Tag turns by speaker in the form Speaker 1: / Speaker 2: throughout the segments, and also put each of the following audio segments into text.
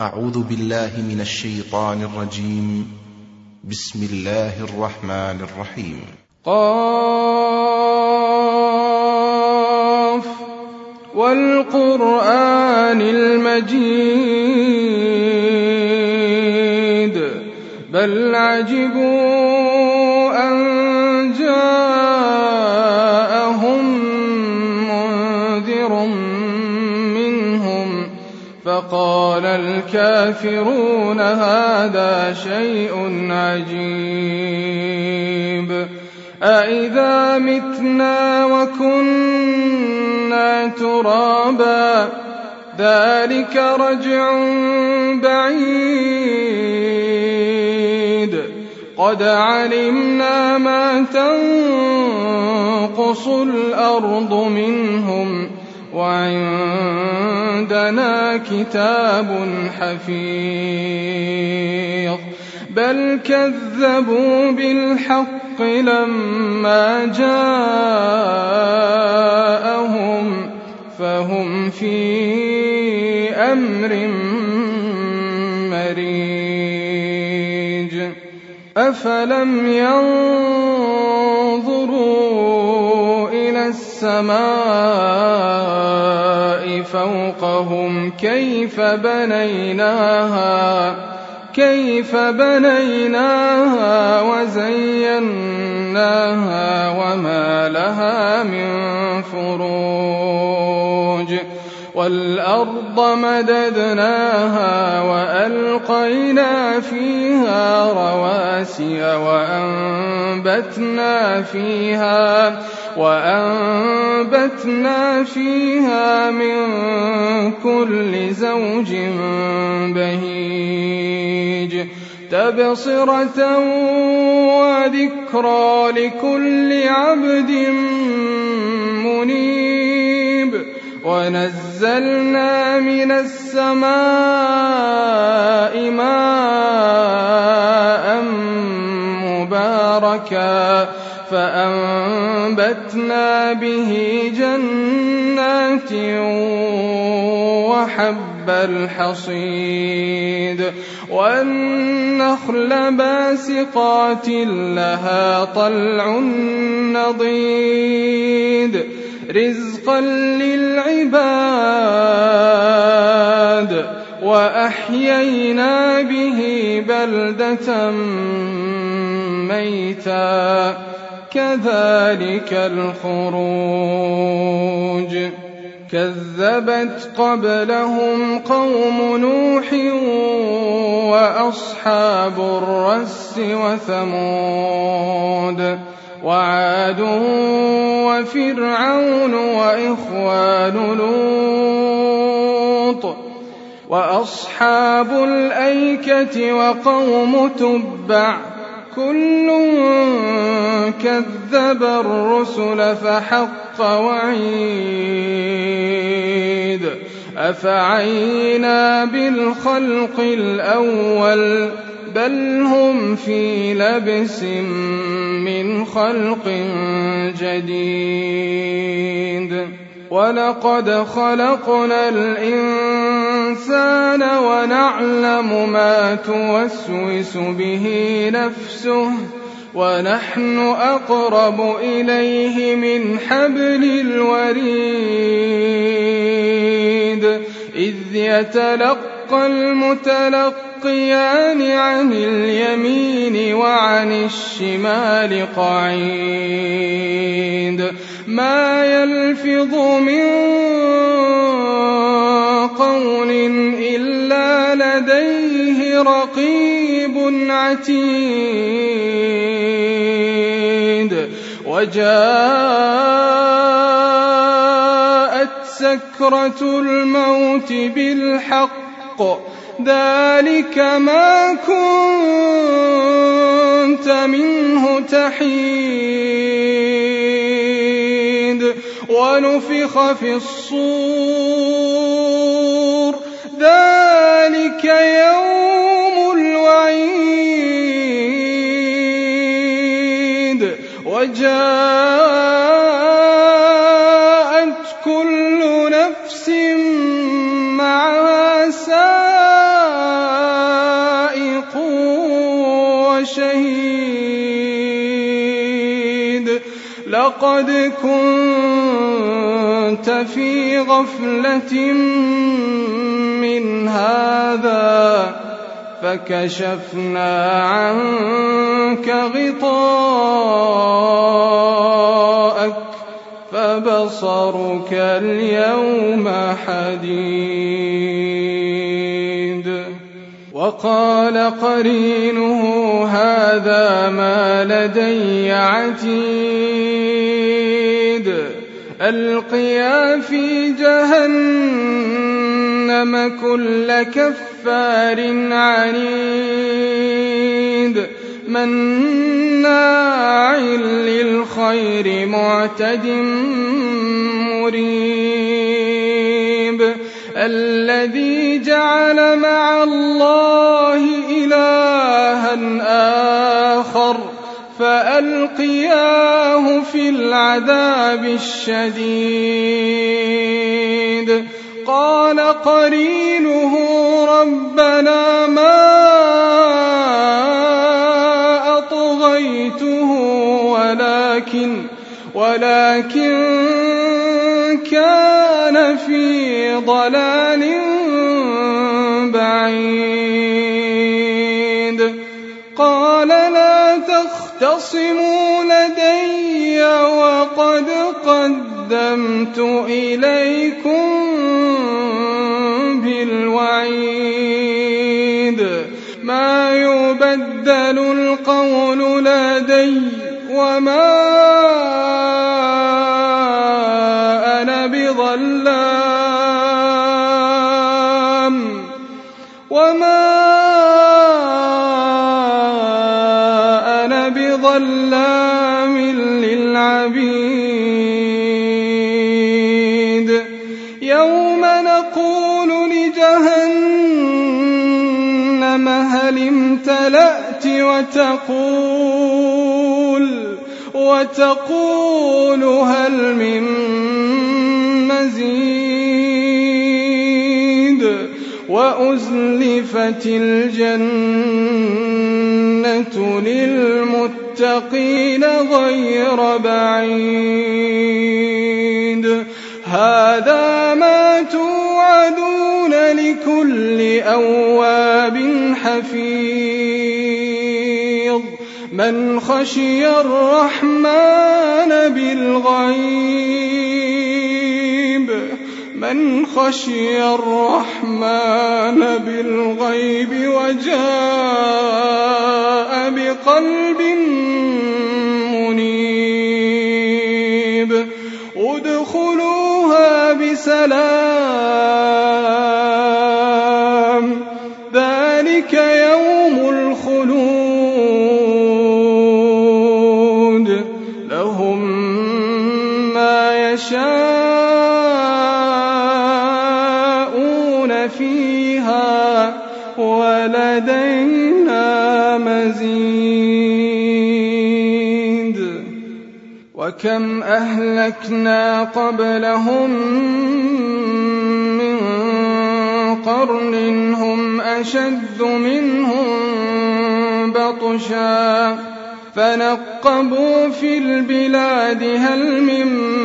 Speaker 1: أعوذ بالله من الشيطان الرجيم. بسم الله الرحمن الرحيم.
Speaker 2: قاف والقرآن المجيد بل عجبوا أن جاءهم منذر منهم فقال الكافرون هذا شيء عجيب أإذا متنا وكنا ترابا ذلك رجع بعيد قد علمنا ما تنقص الأرض منهم وعندنا كتاب حفيظ بل كذبوا بالحق لما جاءهم فهم في أمر مريج أفلم ينظروا إلى السماء فوقهم كيف بنيناها وزيناها وما لها من فروج والأرض مددناها وألقينا فيها رواسي وأنبتنا فيها من كل زوج بهيج تبصرة وذكرى لكل عبد منيب ونزلنا من السماء ماء مباركا فأنبتنا به جنات وحب الحصيد والنخل باسقات لها طلع نضيد رزقا للعباد وأحيينا به بلدة ميتا كذلك الخروج كذبت قبلهم قوم نوح وأصحاب الرس وثمود وعاد وفرعون وإخوان لوط وأصحاب الأيكة وقوم تبع كل كذب الرسل فحق وعيد أفعينا بالخلق الأول بل هم في لبس من خلق جديد ولقد خلقنا الإنسان ونعلم ما توسوس به نفسه ونحن أقرب إليه من حبل الوريد إذ يتلقى المتلقيان عن اليمين وعن الشمال قعيد ما يلفظ من قول إلا لديه رقيب عتيد وجاءت سكرة الموت بالحق ذلك ما كنت منه تحيد ونفخ في الصور ذلك يوم الوعيد وجاءت كل نفس معها سائق صادق وشهيد لقد كنت في غفلة من هذا فكشفنا عنك غطاءك فبصرك اليوم حديد. وقال قرينه هذا ما لدي عتيد ألقيا في جهنم كل كفار عنيد مناع للخير معتد مريب الذي جعل مع الله إلها آخر فألقياه في العذاب الشديد. قال قرينه ربنا ما أطغيته ولكن كان في ضلال بعيد. قال لا تختصموا لدي وقد قدمت إليكم بالوعيد ما يبدل القول لدي وما أنا بظلام للعبيد. يوم نقول لجهنم هل امتلأت وتقول هل من مزيد وأزلفت الجنة للمتقين غير بعيد. هذا ما توعدون لكل أواب حفيظ من خشي الرحمن بالغيب وجاء بقلب منيب. ادخلوها بسلام ذلك يوم الخلود لهم ما يشاءون فيها ولدينا مزيد. وكم أهلكنا قبلهم من قرن هم أشد منهم بطشا فنقبوا في البلاد هل من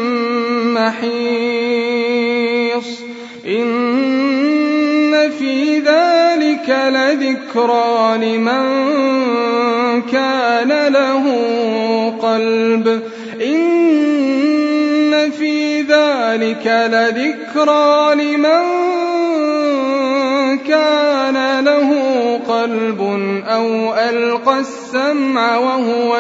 Speaker 2: محيص. إن في ذلك لذكرى لمن كان له قلب أو ألقى السمع وهو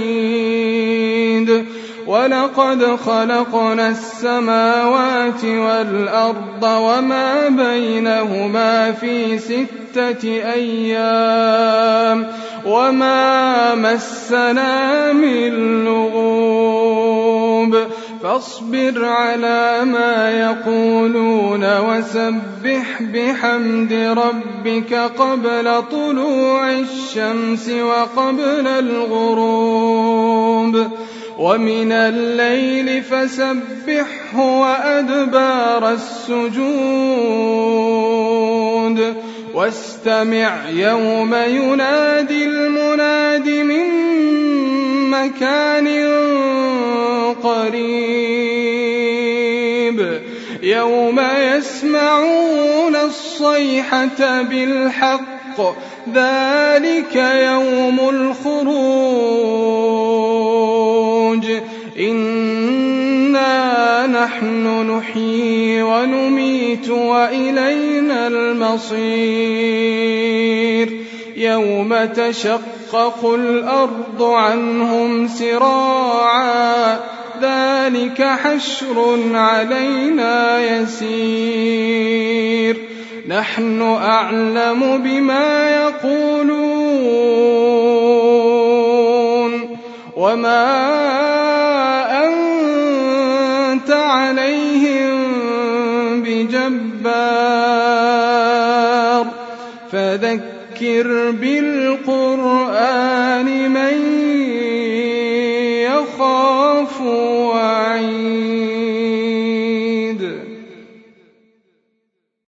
Speaker 2: شهيد. ولقد خلقنا السماوات والأرض وما بينهما في 6 أيام وما مسنا من لغوب. فاصبر على ما يقولون وسبح بحمد ربك قبل طلوع الشمس وقبل الغروب ومن الليل فسبحه وأدبار السجود واستمع يوم ينادي المناد من مكان قريب يوم يسمعون الصيحة بالحق ذلك يوم الخروج إنا نحن نحيي ونميت وإلينا المصير يوم تشقق الأرض عنهم سراعا ذلك حشر علينا يسير نحن أعلم بما يقولون وما أنت عليهم بجبار فذكر بالقرآن من